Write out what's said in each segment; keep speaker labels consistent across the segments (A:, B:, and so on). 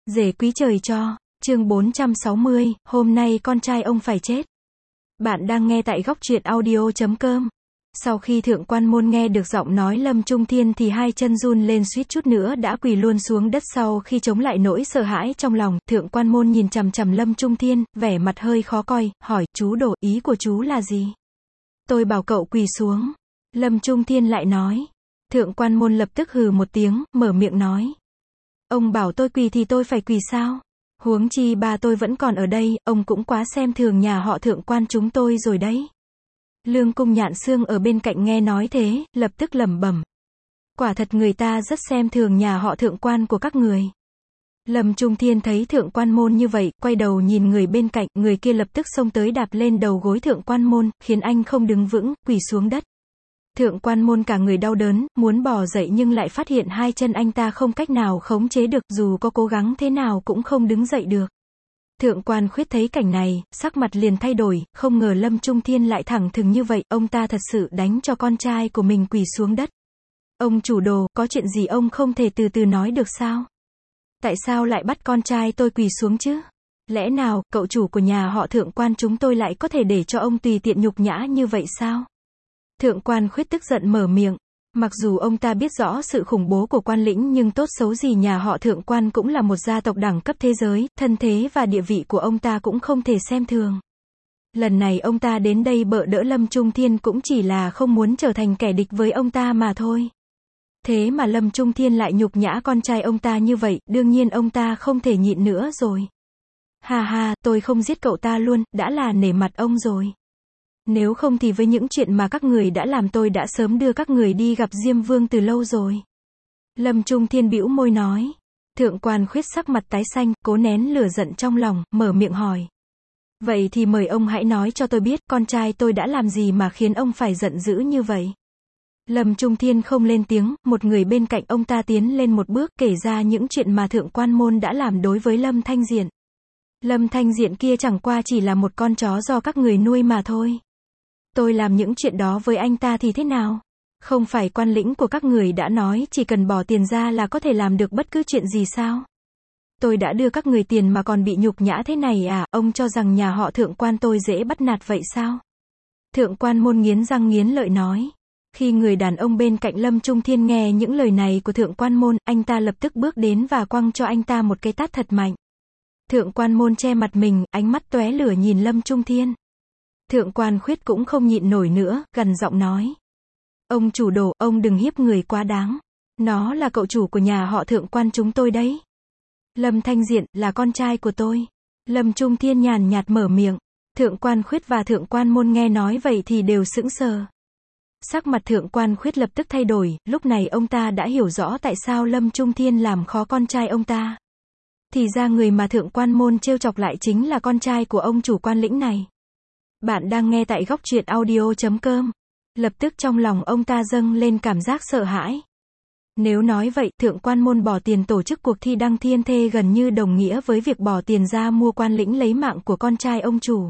A: Rể quý trời cho, chương 460, hôm nay con trai ông phải chết. Bạn đang nghe tại góc truyện audio.com. Sau khi thượng quan môn nghe được giọng nói Lâm Trung Thiên thì hai chân run lên suýt chút nữa đã quỳ luôn xuống đất sau khi chống lại nỗi sợ hãi trong lòng. Thượng quan môn nhìn chằm chằm Lâm Trung Thiên, vẻ mặt hơi khó coi, hỏi, chú Đồ, ý của chú là gì? Tôi bảo cậu quỳ xuống. Lâm Trung Thiên lại nói. Thượng quan môn lập tức hừ một tiếng, mở miệng nói. Ông bảo tôi quỳ thì tôi phải quỳ sao? Huống chi ba tôi vẫn còn ở đây, ông cũng quá xem thường nhà họ thượng quan chúng tôi rồi đấy. Lương Cung Nhạn Xương ở bên cạnh nghe nói thế, lập tức lẩm bẩm. Quả thật người ta rất xem thường nhà họ thượng quan của các người. Lâm Trung Thiên thấy thượng quan môn như vậy, quay đầu nhìn người bên cạnh, người kia lập tức xông tới đạp lên đầu gối thượng quan môn, khiến anh không đứng vững, quỳ xuống đất. Thượng quan môn cả người đau đớn, muốn bò dậy nhưng lại phát hiện hai chân anh ta không cách nào khống chế được, dù có cố gắng thế nào cũng không đứng dậy được. Thượng quan Khuyết thấy cảnh này, sắc mặt liền thay đổi, không ngờ Lâm Trung Thiên lại thẳng thừng như vậy, ông ta thật sự đánh cho con trai của mình quỳ xuống đất. Ông chủ Đồ, có chuyện gì ông không thể từ từ nói được sao? Tại sao lại bắt con trai tôi quỳ xuống chứ? Lẽ nào, cậu chủ của nhà họ thượng quan chúng tôi lại có thể để cho ông tùy tiện nhục nhã như vậy sao? Thượng quan Khuyết tức giận mở miệng. Mặc dù ông ta biết rõ sự khủng bố của quan lĩnh nhưng tốt xấu gì nhà họ thượng quan cũng là một gia tộc đẳng cấp thế giới, thân thế và địa vị của ông ta cũng không thể xem thường. Lần này ông ta đến đây bợ đỡ Lâm Trung Thiên cũng chỉ là không muốn trở thành kẻ địch với ông ta mà thôi. Thế mà Lâm Trung Thiên lại nhục nhã con trai ông ta như vậy, đương nhiên ông ta không thể nhịn nữa rồi. Ha ha, tôi không giết cậu ta luôn, đã là nể mặt ông rồi. Nếu không thì với những chuyện mà các người đã làm tôi đã sớm đưa các người đi gặp Diêm Vương từ lâu rồi. Lâm Trung Thiên bĩu môi nói. Thượng quan Khuyết sắc mặt tái xanh, cố nén lửa giận trong lòng, mở miệng hỏi. Vậy thì mời ông hãy nói cho tôi biết, con trai tôi đã làm gì mà khiến ông phải giận dữ như vậy? Lâm Trung Thiên không lên tiếng, một người bên cạnh ông ta tiến lên một bước kể ra những chuyện mà thượng quan môn đã làm đối với Lâm Thanh Diện. Lâm Thanh Diện kia chẳng qua chỉ là một con chó do các người nuôi mà thôi. Tôi làm những chuyện đó với anh ta thì thế nào? Không phải quan lĩnh của các người đã nói chỉ cần bỏ tiền ra là có thể làm được bất cứ chuyện gì sao? Tôi đã đưa các người tiền mà còn bị nhục nhã thế này à? Ông cho rằng nhà họ thượng quan tôi dễ bắt nạt vậy sao? Thượng quan môn nghiến răng nghiến lợi nói. Khi người đàn ông bên cạnh Lâm Trung Thiên nghe những lời này của thượng quan môn, anh ta lập tức bước đến và quăng cho anh ta một cái tát thật mạnh. Thượng quan môn che mặt mình, ánh mắt tóe lửa nhìn Lâm Trung Thiên. Thượng quan Khuyết cũng không nhịn nổi nữa, gằn giọng nói. Ông chủ Đồ, ông đừng hiếp người quá đáng. Nó là cậu chủ của nhà họ thượng quan chúng tôi đấy. Lâm Thanh Diện, là con trai của tôi. Lâm Trung Thiên nhàn nhạt mở miệng. Thượng quan Khuyết và thượng quan môn nghe nói vậy thì đều sững sờ. Sắc mặt thượng quan Khuyết lập tức thay đổi, lúc này ông ta đã hiểu rõ tại sao Lâm Trung Thiên làm khó con trai ông ta. Thì ra người mà thượng quan môn trêu chọc lại chính là con trai của ông chủ quan lĩnh này. Bạn đang nghe tại góc truyện audio.com. Lập tức trong lòng ông ta dâng lên cảm giác sợ hãi. Nếu nói vậy, thượng quan môn bỏ tiền tổ chức cuộc thi đăng thiên thê gần như đồng nghĩa với việc bỏ tiền ra mua quan lĩnh lấy mạng của con trai ông chủ.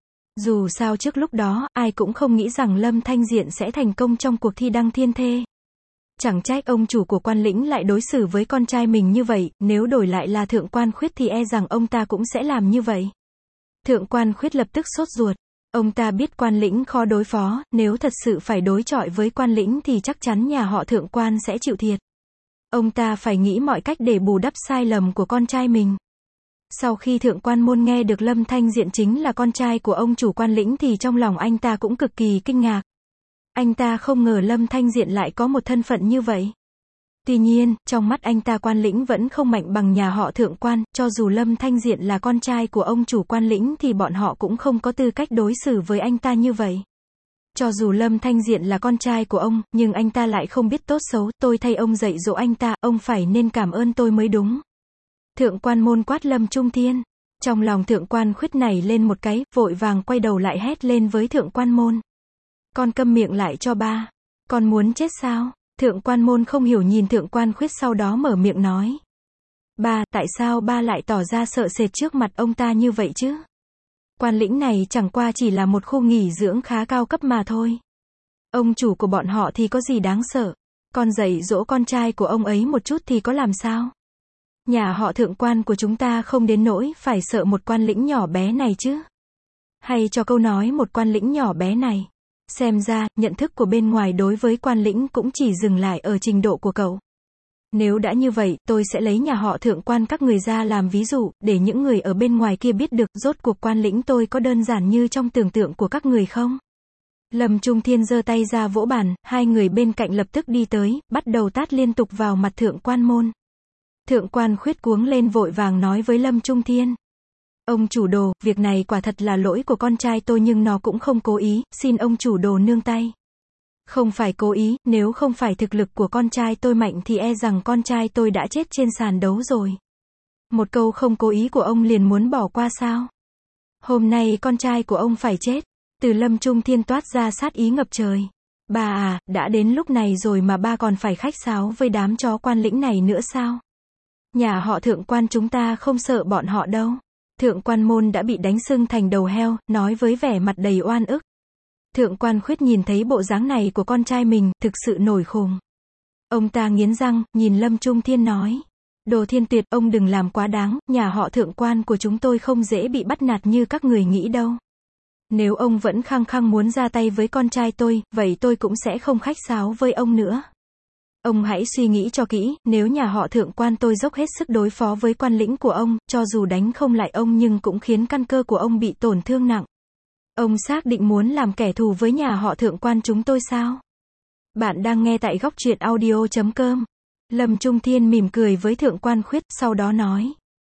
A: Dù sao trước lúc đó, ai cũng không nghĩ rằng Lâm Thanh Diện sẽ thành công trong cuộc thi đăng thiên thê. Chẳng trách ông chủ của quan lĩnh lại đối xử với con trai mình như vậy, nếu đổi lại là thượng quan Khuyết thì e rằng ông ta cũng sẽ làm như vậy. Thượng quan Khuyết lập tức sốt ruột. Ông ta biết quan lĩnh khó đối phó, nếu thật sự phải đối chọi với quan lĩnh thì chắc chắn nhà họ thượng quan sẽ chịu thiệt. Ông ta phải nghĩ mọi cách để bù đắp sai lầm của con trai mình. Sau khi thượng quan môn nghe được Lâm Thanh Diện chính là con trai của ông chủ quan lĩnh thì trong lòng anh ta cũng cực kỳ kinh ngạc. Anh ta không ngờ Lâm Thanh Diện lại có một thân phận như vậy. Tuy nhiên, trong mắt anh ta quan lĩnh vẫn không mạnh bằng nhà họ thượng quan, cho dù Lâm Thanh Diện là con trai của ông chủ quan lĩnh thì bọn họ cũng không có tư cách đối xử với anh ta như vậy. Cho dù Lâm Thanh Diện là con trai của ông, nhưng anh ta lại không biết tốt xấu, tôi thay ông dạy dỗ anh ta, ông phải nên cảm ơn tôi mới đúng. Thượng quan môn quát Lâm Trung Thiên. Trong lòng thượng quan Khuyết nảy lên một cái, vội vàng quay đầu lại hét lên với thượng quan môn. Con câm miệng lại cho ba. Con muốn chết sao? Thượng quan môn không hiểu nhìn thượng quan Khuyết sau đó mở miệng nói. Ba, tại sao ba lại tỏ ra sợ sệt trước mặt ông ta như vậy chứ? Quan lĩnh này chẳng qua chỉ là một khu nghỉ dưỡng khá cao cấp mà thôi. Ông chủ của bọn họ thì có gì đáng sợ? Con dạy dỗ con trai của ông ấy một chút thì có làm sao? Nhà họ thượng quan của chúng ta không đến nỗi phải sợ một quan lĩnh nhỏ bé này chứ. Hay cho câu nói một quan lĩnh nhỏ bé này. Xem ra, nhận thức của bên ngoài đối với quan lĩnh cũng chỉ dừng lại ở trình độ của cậu. Nếu đã như vậy, tôi sẽ lấy nhà họ thượng quan các người ra làm ví dụ, để những người ở bên ngoài kia biết được rốt cuộc quan lĩnh tôi có đơn giản như trong tưởng tượng của các người không? Lâm Trung Thiên giơ tay ra vỗ bàn, hai người bên cạnh lập tức đi tới, bắt đầu tát liên tục vào mặt thượng quan môn. Thượng quan Khuyết cuống lên vội vàng nói với Lâm Trung Thiên. Ông chủ đồ, việc này quả thật là lỗi của con trai tôi nhưng nó cũng không cố ý, xin ông chủ đồ nương tay. Không phải cố ý, nếu không phải thực lực của con trai tôi mạnh thì e rằng con trai tôi đã chết trên sàn đấu rồi. Một câu không cố ý của ông liền muốn bỏ qua sao? Hôm nay con trai của ông phải chết. Từ Lâm Trung Thiên toát ra sát ý ngập trời. Ba à, đã đến lúc này rồi mà ba còn phải khách sáo với đám chó quan lĩnh này nữa sao? Nhà họ thượng quan chúng ta không sợ bọn họ đâu. Thượng quan môn đã bị đánh sưng thành đầu heo, nói với vẻ mặt đầy oan ức. Thượng quan Khuyết nhìn thấy bộ dáng này của con trai mình, thực sự nổi khùng. Ông ta nghiến răng, nhìn Lâm Trung Thiên nói. Đồ Thiên Tuyệt, ông đừng làm quá đáng, nhà họ thượng quan của chúng tôi không dễ bị bắt nạt như các người nghĩ đâu. Nếu ông vẫn khăng khăng muốn ra tay với con trai tôi, vậy tôi cũng sẽ không khách sáo với ông nữa. Ông hãy suy nghĩ cho kỹ, nếu nhà họ thượng quan tôi dốc hết sức đối phó với quan lĩnh của ông, cho dù đánh không lại ông nhưng cũng khiến căn cơ của ông bị tổn thương nặng. Ông xác định muốn làm kẻ thù với nhà họ thượng quan chúng tôi sao? Bạn đang nghe tại góc truyện audio.com. Lâm Trung Thiên mỉm cười với thượng quan Khuyết, sau đó nói.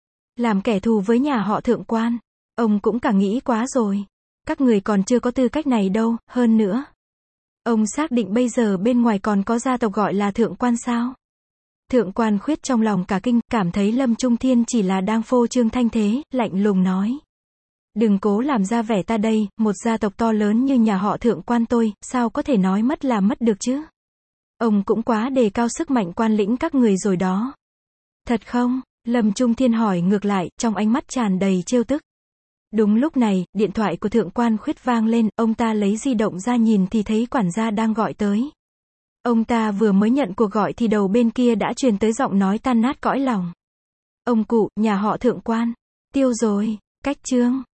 A: Làm kẻ thù với nhà họ thượng quan. Ông cũng cả nghĩ quá rồi. Các người còn chưa có tư cách này đâu, hơn nữa. Ông xác định bây giờ bên ngoài còn có gia tộc gọi là thượng quan sao? Thượng quan Khuyết trong lòng cả kinh, cảm thấy Lâm Trung Thiên chỉ là đang phô trương thanh thế, lạnh lùng nói. Đừng cố làm ra vẻ ta đây, một gia tộc to lớn như nhà họ thượng quan tôi, sao có thể nói mất là mất được chứ? Ông cũng quá đề cao sức mạnh quan lĩnh các người rồi đó. Thật không? Lâm Trung Thiên hỏi ngược lại, trong ánh mắt tràn đầy trêu tức. Đúng lúc này, điện thoại của thượng quan Khuyết vang lên, ông ta lấy di động ra nhìn thì thấy quản gia đang gọi tới. Ông ta vừa mới nhận cuộc gọi thì đầu bên kia đã truyền tới giọng nói tan nát cõi lòng. Ông cụ, nhà họ thượng quan. Tiêu rồi, cách chương.